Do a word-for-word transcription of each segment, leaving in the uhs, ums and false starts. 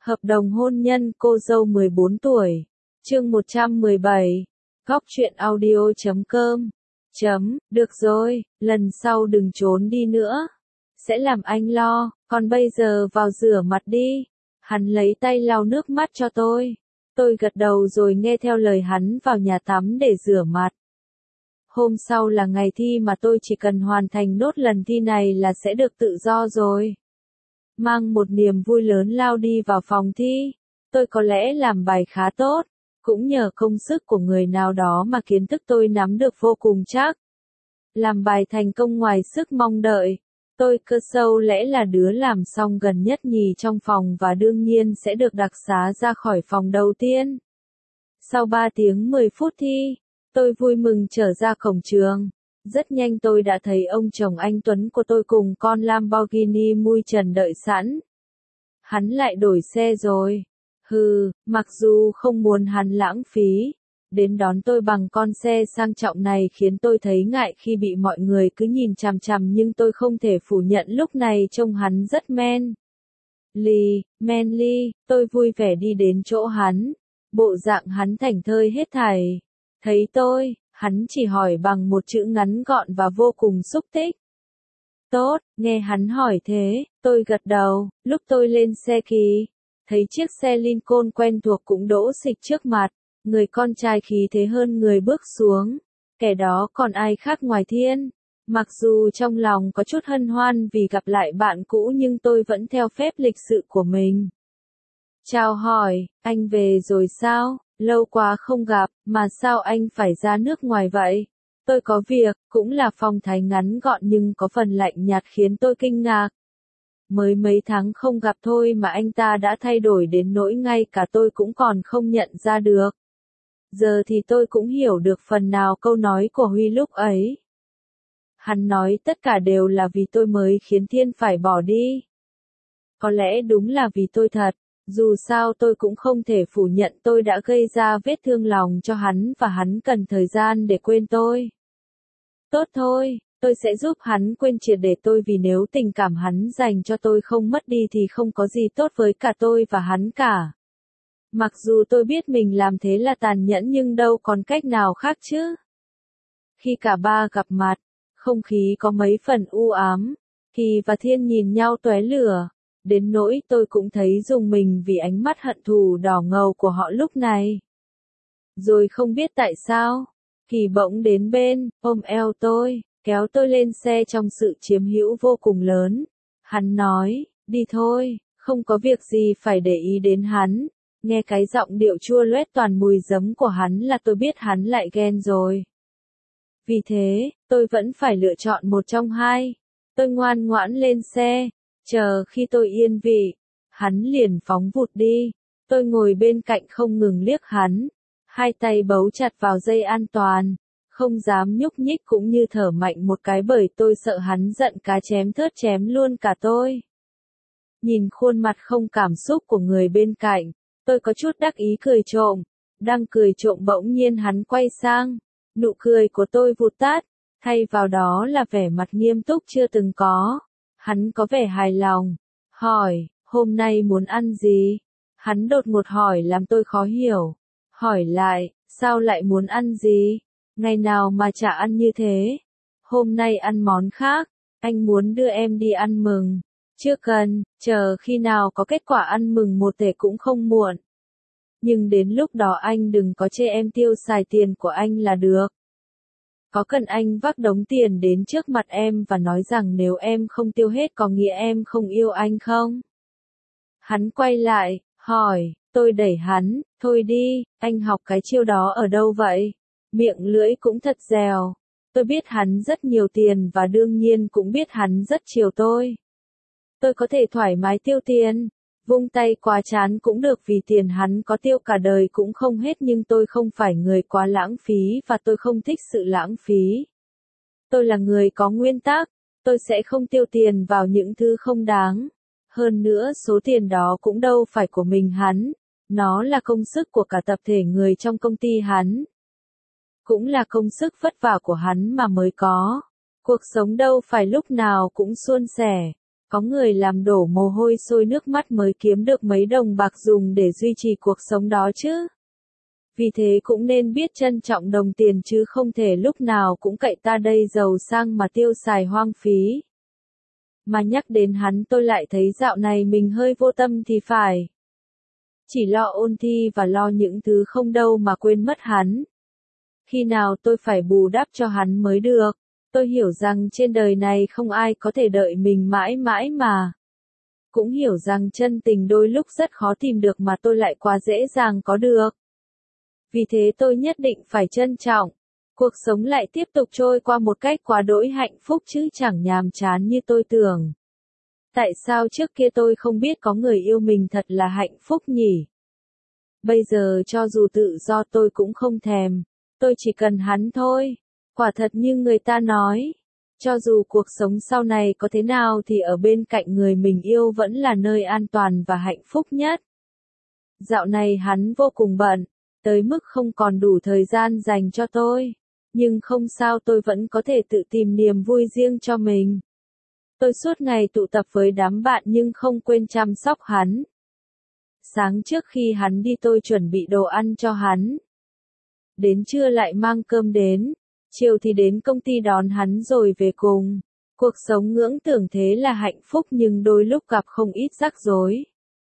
Hợp đồng hôn nhân cô dâu mười bốn tuổi. Chương một trăm mười bảy. Góc truyện audio chấm com. Chấm, được rồi, lần sau đừng trốn đi nữa. Sẽ làm anh lo, còn bây giờ vào rửa mặt đi. Hắn lấy tay lau nước mắt cho tôi. Tôi gật đầu rồi nghe theo lời hắn vào nhà tắm để rửa mặt. Hôm sau là ngày thi mà tôi chỉ cần hoàn thành nốt lần thi này là sẽ được tự do rồi. Mang một niềm vui lớn lao đi vào phòng thi. Tôi có lẽ làm bài khá tốt, cũng nhờ công sức của người nào đó mà kiến thức tôi nắm được vô cùng chắc. Làm bài thành công ngoài sức mong đợi. Tôi cơ sâu lẽ là đứa làm xong gần nhất nhì trong phòng và đương nhiên sẽ được đặc xá ra khỏi phòng đầu tiên. Sau ba tiếng mười phút thi, tôi vui mừng trở ra cổng trường. Rất nhanh tôi đã thấy ông chồng anh Tuấn của tôi cùng con Lamborghini mui trần đợi sẵn. Hắn lại đổi xe rồi. Hừ, mặc dù không muốn hắn lãng phí, đến đón tôi bằng con xe sang trọng này khiến tôi thấy ngại khi bị mọi người cứ nhìn chằm chằm, nhưng tôi không thể phủ nhận lúc này trông hắn rất men. Lì, manly, tôi vui vẻ đi đến chỗ hắn. Bộ dạng hắn thảnh thơi hết thảy. Thấy tôi, hắn chỉ hỏi bằng một chữ ngắn gọn và vô cùng xúc tích. Tốt, nghe hắn hỏi thế, tôi gật đầu. Lúc tôi lên xe kỳ, thấy chiếc xe Lincoln quen thuộc cũng đỗ xịch trước mặt. Người con trai khí thế hơn người bước xuống. Kẻ đó còn ai khác ngoài Thiên. Mặc dù trong lòng có chút hân hoan vì gặp lại bạn cũ nhưng tôi vẫn theo phép lịch sự của mình. Chào hỏi, anh về rồi sao? Lâu quá không gặp, mà sao anh phải ra nước ngoài vậy? Tôi có việc, cũng là phong thái ngắn gọn nhưng có phần lạnh nhạt khiến tôi kinh ngạc. Mới mấy tháng không gặp thôi mà anh ta đã thay đổi đến nỗi ngay cả tôi cũng còn không nhận ra được. Giờ thì tôi cũng hiểu được phần nào câu nói của Huy lúc ấy. Hắn nói tất cả đều là vì tôi mới khiến Thiên phải bỏ đi. Có lẽ đúng là vì tôi thật. Dù sao tôi cũng không thể phủ nhận tôi đã gây ra vết thương lòng cho hắn và hắn cần thời gian để quên tôi. Tốt thôi, tôi sẽ giúp hắn quên triệt để tôi, vì nếu tình cảm hắn dành cho tôi không mất đi thì không có gì tốt với cả tôi và hắn cả. Mặc dù tôi biết mình làm thế là tàn nhẫn nhưng đâu còn cách nào khác chứ. Khi cả ba gặp mặt, không khí có mấy phần u ám. Kỳ và Thiên nhìn nhau tóe lửa. Đến nỗi tôi cũng thấy rùng mình vì ánh mắt hận thù đỏ ngầu của họ lúc này. Rồi không biết tại sao, Kỳ bỗng đến bên, ôm eo tôi, kéo tôi lên xe trong sự chiếm hữu vô cùng lớn. Hắn nói, đi thôi, không có việc gì phải để ý đến hắn. Nghe cái giọng điệu chua loét toàn mùi giấm của hắn là tôi biết hắn lại ghen rồi. Vì thế, tôi vẫn phải lựa chọn một trong hai. Tôi ngoan ngoãn lên xe. Chờ khi tôi yên vị, hắn liền phóng vụt đi. Tôi ngồi bên cạnh không ngừng liếc hắn, hai tay bấu chặt vào dây an toàn, không dám nhúc nhích cũng như thở mạnh một cái bởi tôi sợ hắn giận cá chém thớt chém luôn cả tôi. Nhìn khuôn mặt không cảm xúc của người bên cạnh, tôi có chút đắc ý cười trộm. Đang cười trộm bỗng nhiên hắn quay sang, nụ cười của tôi vụt tắt, thay vào đó là vẻ mặt nghiêm túc chưa từng có. Hắn có vẻ hài lòng, hỏi, hôm nay muốn ăn gì? Hắn đột ngột hỏi làm tôi khó hiểu. Hỏi lại, sao lại muốn ăn gì? Ngày nào mà chả ăn như thế? Hôm nay ăn món khác, anh muốn đưa em đi ăn mừng. Chưa cần, chờ khi nào có kết quả ăn mừng một thể cũng không muộn. Nhưng đến lúc đó anh đừng có chê em tiêu xài tiền của anh là được. Có cần anh vác đống tiền đến trước mặt em và nói rằng nếu em không tiêu hết có nghĩa em không yêu anh không? Hắn quay lại, hỏi, tôi đẩy hắn, thôi đi, anh học cái chiêu đó ở đâu vậy? Miệng lưỡi cũng thật dèo. Tôi biết hắn rất nhiều tiền và đương nhiên cũng biết hắn rất chiều tôi. Tôi có thể thoải mái tiêu tiền, vung tay quá chán cũng được vì tiền hắn có tiêu cả đời cũng không hết, nhưng tôi không phải người quá lãng phí và tôi không thích sự lãng phí. Tôi là người có nguyên tắc, tôi sẽ không tiêu tiền vào những thứ không đáng. Hơn nữa số tiền đó cũng đâu phải của mình hắn, nó là công sức của cả tập thể người trong công ty hắn. Cũng là công sức vất vả của hắn mà mới có. Cuộc sống đâu phải lúc nào cũng suôn sẻ. Có người làm đổ mồ hôi sôi nước mắt mới kiếm được mấy đồng bạc dùng để duy trì cuộc sống đó chứ. Vì thế cũng nên biết trân trọng đồng tiền chứ không thể lúc nào cũng cậy ta đây giàu sang mà tiêu xài hoang phí. Mà nhắc đến hắn tôi lại thấy dạo này mình hơi vô tâm thì phải. Chỉ lo ôn thi và lo những thứ không đâu mà quên mất hắn. Khi nào tôi phải bù đắp cho hắn mới được. Tôi hiểu rằng trên đời này không ai có thể đợi mình mãi mãi mà. Cũng hiểu rằng chân tình đôi lúc rất khó tìm được mà tôi lại quá dễ dàng có được. Vì thế tôi nhất định phải trân trọng. Cuộc sống lại tiếp tục trôi qua một cách quá đỗi hạnh phúc chứ chẳng nhàm chán như tôi tưởng. Tại sao trước kia tôi không biết có người yêu mình thật là hạnh phúc nhỉ? Bây giờ cho dù tự do tôi cũng không thèm. Tôi chỉ cần hắn thôi. Quả thật như người ta nói. Cho dù cuộc sống sau này có thế nào thì ở bên cạnh người mình yêu vẫn là nơi an toàn và hạnh phúc nhất. Dạo này hắn vô cùng bận. Tới mức không còn đủ thời gian dành cho tôi. Nhưng không sao, tôi vẫn có thể tự tìm niềm vui riêng cho mình. Tôi suốt ngày tụ tập với đám bạn nhưng không quên chăm sóc hắn. Sáng trước khi hắn đi tôi chuẩn bị đồ ăn cho hắn. Đến trưa lại mang cơm đến. Chiều thì đến công ty đón hắn rồi về cùng. Cuộc sống ngưỡng tưởng thế là hạnh phúc nhưng đôi lúc gặp không ít rắc rối.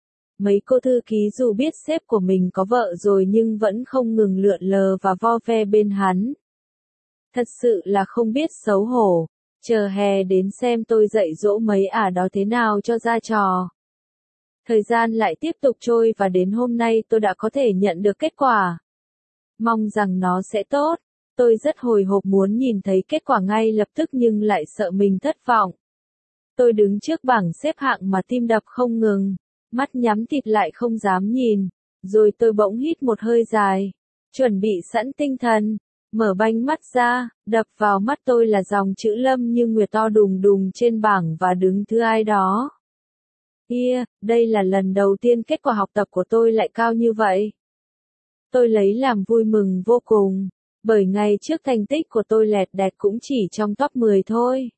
Mấy cô thư ký dù biết sếp của mình có vợ rồi nhưng vẫn không ngừng lượn lờ và vo ve bên hắn. Thật sự là không biết xấu hổ. Chờ hè đến xem tôi dạy dỗ mấy ả đó thế nào cho ra trò. Thời gian lại tiếp tục trôi và đến hôm nay tôi đã có thể nhận được kết quả. Mong rằng nó sẽ tốt. Tôi rất hồi hộp muốn nhìn thấy kết quả ngay lập tức nhưng lại sợ mình thất vọng. Tôi đứng trước bảng xếp hạng mà tim đập không ngừng. Mắt nhắm tịt lại không dám nhìn. Rồi tôi bỗng hít một hơi dài. Chuẩn bị sẵn tinh thần. Mở banh mắt ra, đập vào mắt tôi là dòng chữ Lâm Như Nguyệt to đùng đùng trên bảng và đứng thứ ai đó. Kia, đây là lần đầu tiên kết quả học tập của tôi lại cao như vậy. Tôi lấy làm vui mừng vô cùng, bởi ngày trước thành tích của tôi lẹt đẹt cũng chỉ trong top mười thôi.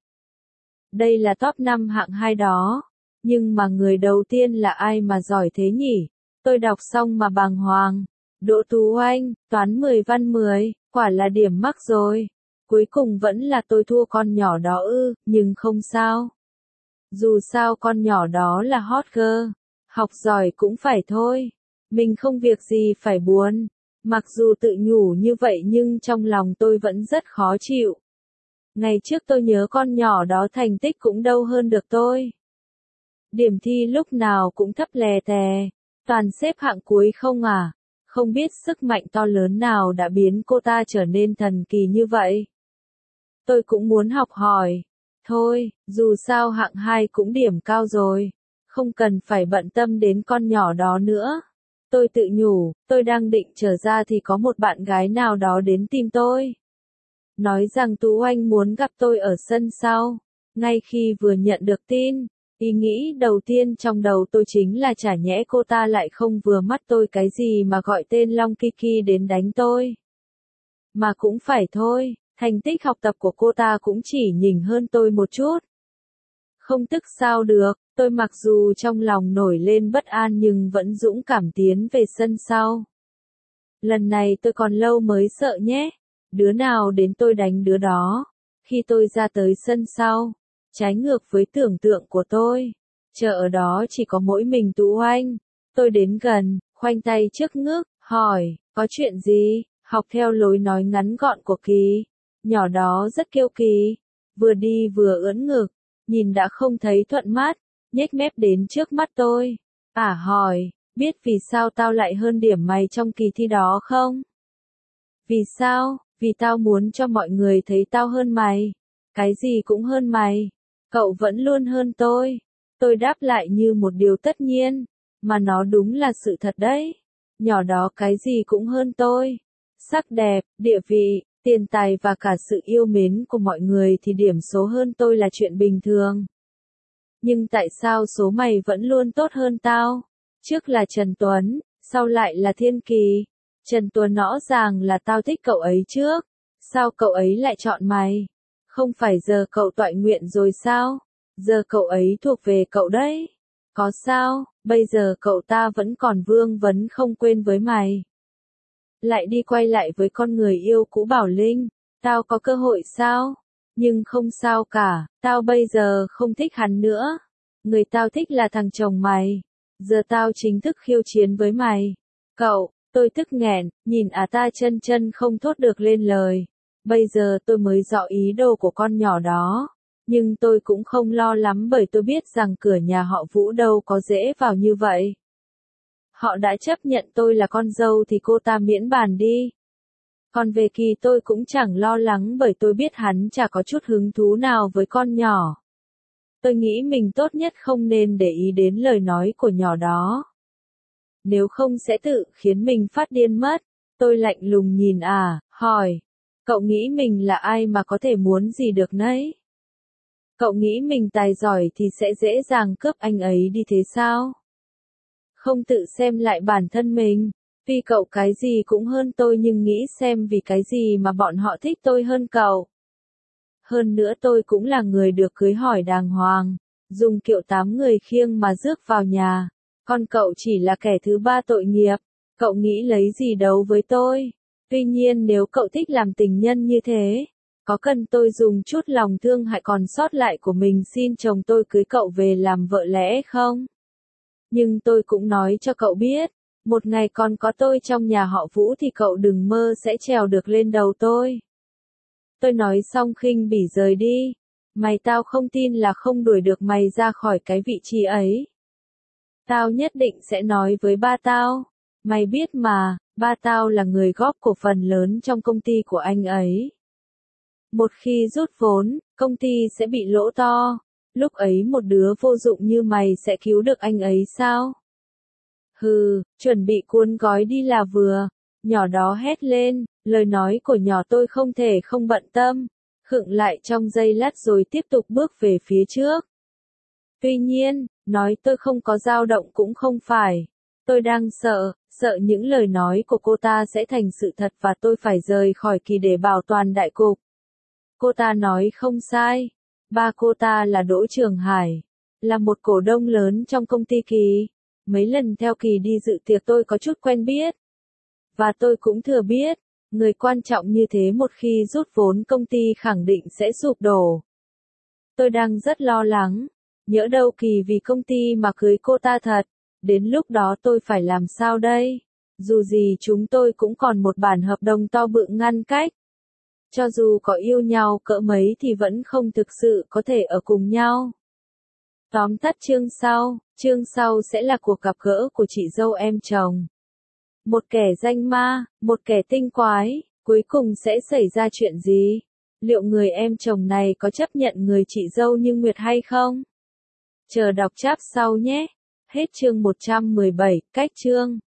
Đây là top năm hạng hai đó. Nhưng mà người đầu tiên là ai mà giỏi thế nhỉ? Tôi đọc xong mà bàng hoàng. Đỗ Tú Anh, toán mười văn mười, quả là điểm mắc rồi. Cuối cùng vẫn là tôi thua con nhỏ đó ư, nhưng không sao. Dù sao con nhỏ đó là hot girl, học giỏi cũng phải thôi. Mình không việc gì phải buồn. Mặc dù tự nhủ như vậy nhưng trong lòng tôi vẫn rất khó chịu. Ngày trước tôi nhớ con nhỏ đó thành tích cũng đâu hơn được tôi. Điểm thi lúc nào cũng thấp lè tè, toàn xếp hạng cuối không à. Không biết sức mạnh to lớn nào đã biến cô ta trở nên thần kỳ như vậy. Tôi cũng muốn học hỏi. Thôi, dù sao hạng hai cũng điểm cao rồi. Không cần phải bận tâm đến con nhỏ đó nữa. Tôi tự nhủ, tôi đang định trở ra thì có một bạn gái nào đó đến tìm tôi. Nói rằng Tú Anh muốn gặp tôi ở sân sau. Ngay khi vừa nhận được tin, ý nghĩ đầu tiên trong đầu tôi chính là chả nhẽ cô ta lại không vừa mắt tôi cái gì mà gọi tên Long Kiki đến đánh tôi. Mà cũng phải thôi, thành tích học tập của cô ta cũng chỉ nhỉnh hơn tôi một chút. Không tức sao được, tôi mặc dù trong lòng nổi lên bất an nhưng vẫn dũng cảm tiến về sân sau. Lần này tôi còn lâu mới sợ nhé, đứa nào đến tôi đánh đứa đó. Khi tôi ra tới sân sau, trái ngược với tưởng tượng của tôi, chờ ở đó chỉ có mỗi mình Tú Anh. Tôi đến gần, khoanh tay trước ngực, hỏi, có chuyện gì? Học theo lối nói ngắn gọn của Kỳ. Nhỏ đó rất kiêu kỳ, vừa đi vừa ưỡn ngực, nhìn đã không thấy thuận mắt, nhếch mép đến trước mắt tôi. Ả hỏi, biết vì sao tao lại hơn điểm mày trong kỳ thi đó không? Vì sao? Vì tao muốn cho mọi người thấy tao hơn mày. Cái gì cũng hơn mày. Cậu vẫn luôn hơn tôi. Tôi đáp lại như một điều tất nhiên, mà nó đúng là sự thật đấy. Nhỏ đó cái gì cũng hơn tôi. Sắc đẹp, địa vị, tiền tài và cả sự yêu mến của mọi người thì điểm số hơn tôi là chuyện bình thường. Nhưng tại sao số mày vẫn luôn tốt hơn tao? Trước là Trần Tuấn, sau lại là Thiên Kỳ. Trần Tuấn rõ ràng là tao thích cậu ấy trước. Sao cậu ấy lại chọn mày? Không phải giờ cậu toại nguyện rồi sao? Giờ cậu ấy thuộc về cậu đấy. Có sao, bây giờ cậu ta vẫn còn vương vấn không quên với mày. Lại đi quay lại với con người yêu cũ Bảo Linh, tao có cơ hội sao? Nhưng không sao cả, tao bây giờ không thích hắn nữa. Người tao thích là thằng chồng mày. Giờ tao chính thức khiêu chiến với mày. Cậu, tôi tức nghẹn, nhìn à ta chân chân không thốt được lên lời. Bây giờ tôi mới rõ ý đồ của con nhỏ đó. Nhưng tôi cũng không lo lắm bởi tôi biết rằng cửa nhà họ Vũ đâu có dễ vào như vậy. Họ đã chấp nhận tôi là con dâu thì cô ta miễn bàn đi. Còn về Kỳ tôi cũng chẳng lo lắng bởi tôi biết hắn chả có chút hứng thú nào với con nhỏ. Tôi nghĩ mình tốt nhất không nên để ý đến lời nói của nhỏ đó. Nếu không sẽ tự khiến mình phát điên mất. Tôi lạnh lùng nhìn à, hỏi. Cậu nghĩ mình là ai mà có thể muốn gì được nấy? Cậu nghĩ mình tài giỏi thì sẽ dễ dàng cướp anh ấy đi thế sao? Không tự xem lại bản thân mình. Vì cậu cái gì cũng hơn tôi nhưng nghĩ xem vì cái gì mà bọn họ thích tôi hơn cậu. Hơn nữa tôi cũng là người được cưới hỏi đàng hoàng, dùng kiệu tám người khiêng mà rước vào nhà. Còn cậu chỉ là kẻ thứ ba tội nghiệp. Cậu nghĩ lấy gì đấu với tôi? Tuy nhiên nếu cậu thích làm tình nhân như thế, có cần tôi dùng chút lòng thương hại còn sót lại của mình xin chồng tôi cưới cậu về làm vợ lẽ không? Nhưng tôi cũng nói cho cậu biết, một ngày còn có tôi trong nhà họ Vũ thì cậu đừng mơ sẽ trèo được lên đầu tôi. Tôi nói xong khinh bỉ rời đi. Mày tao không tin là không đuổi được mày ra khỏi cái vị trí ấy. Tao nhất định sẽ nói với ba tao. Mày biết mà, ba tao là người góp cổ phần lớn trong công ty của anh ấy. Một khi rút vốn, công ty sẽ bị lỗ to. Lúc ấy một đứa vô dụng như mày sẽ cứu được anh ấy sao? Hừ, chuẩn bị cuốn gói đi là vừa. Nhỏ đó hét lên, lời nói của nhỏ tôi không thể không bận tâm. Khựng lại trong giây lát rồi tiếp tục bước về phía trước. Tuy nhiên, nói tôi không có dao động cũng không phải. Tôi đang sợ, sợ những lời nói của cô ta sẽ thành sự thật và tôi phải rời khỏi Kỳ để bảo toàn đại cục. Cô ta nói không sai. Ba cô ta là Đỗ Trường Hải, là một cổ đông lớn trong công ty Kỳ. Mấy lần theo Kỳ đi dự tiệc tôi có chút quen biết. Và tôi cũng thừa biết, người quan trọng như thế một khi rút vốn công ty khẳng định sẽ sụp đổ. Tôi đang rất lo lắng, nhỡ đâu Kỳ vì công ty mà cưới cô ta thật, đến lúc đó tôi phải làm sao đây? Dù gì chúng tôi cũng còn một bản hợp đồng to bự ngăn cách. Cho dù có yêu nhau cỡ mấy thì vẫn không thực sự có thể ở cùng nhau. Tóm tắt chương sau, chương sau sẽ là cuộc gặp gỡ của chị dâu em chồng. Một kẻ danh ma, một kẻ tinh quái, cuối cùng sẽ xảy ra chuyện gì? Liệu người em chồng này có chấp nhận người chị dâu như Nguyệt hay không? Chờ đọc chap sau nhé. Hết chương một trăm mười bảy, cách chương.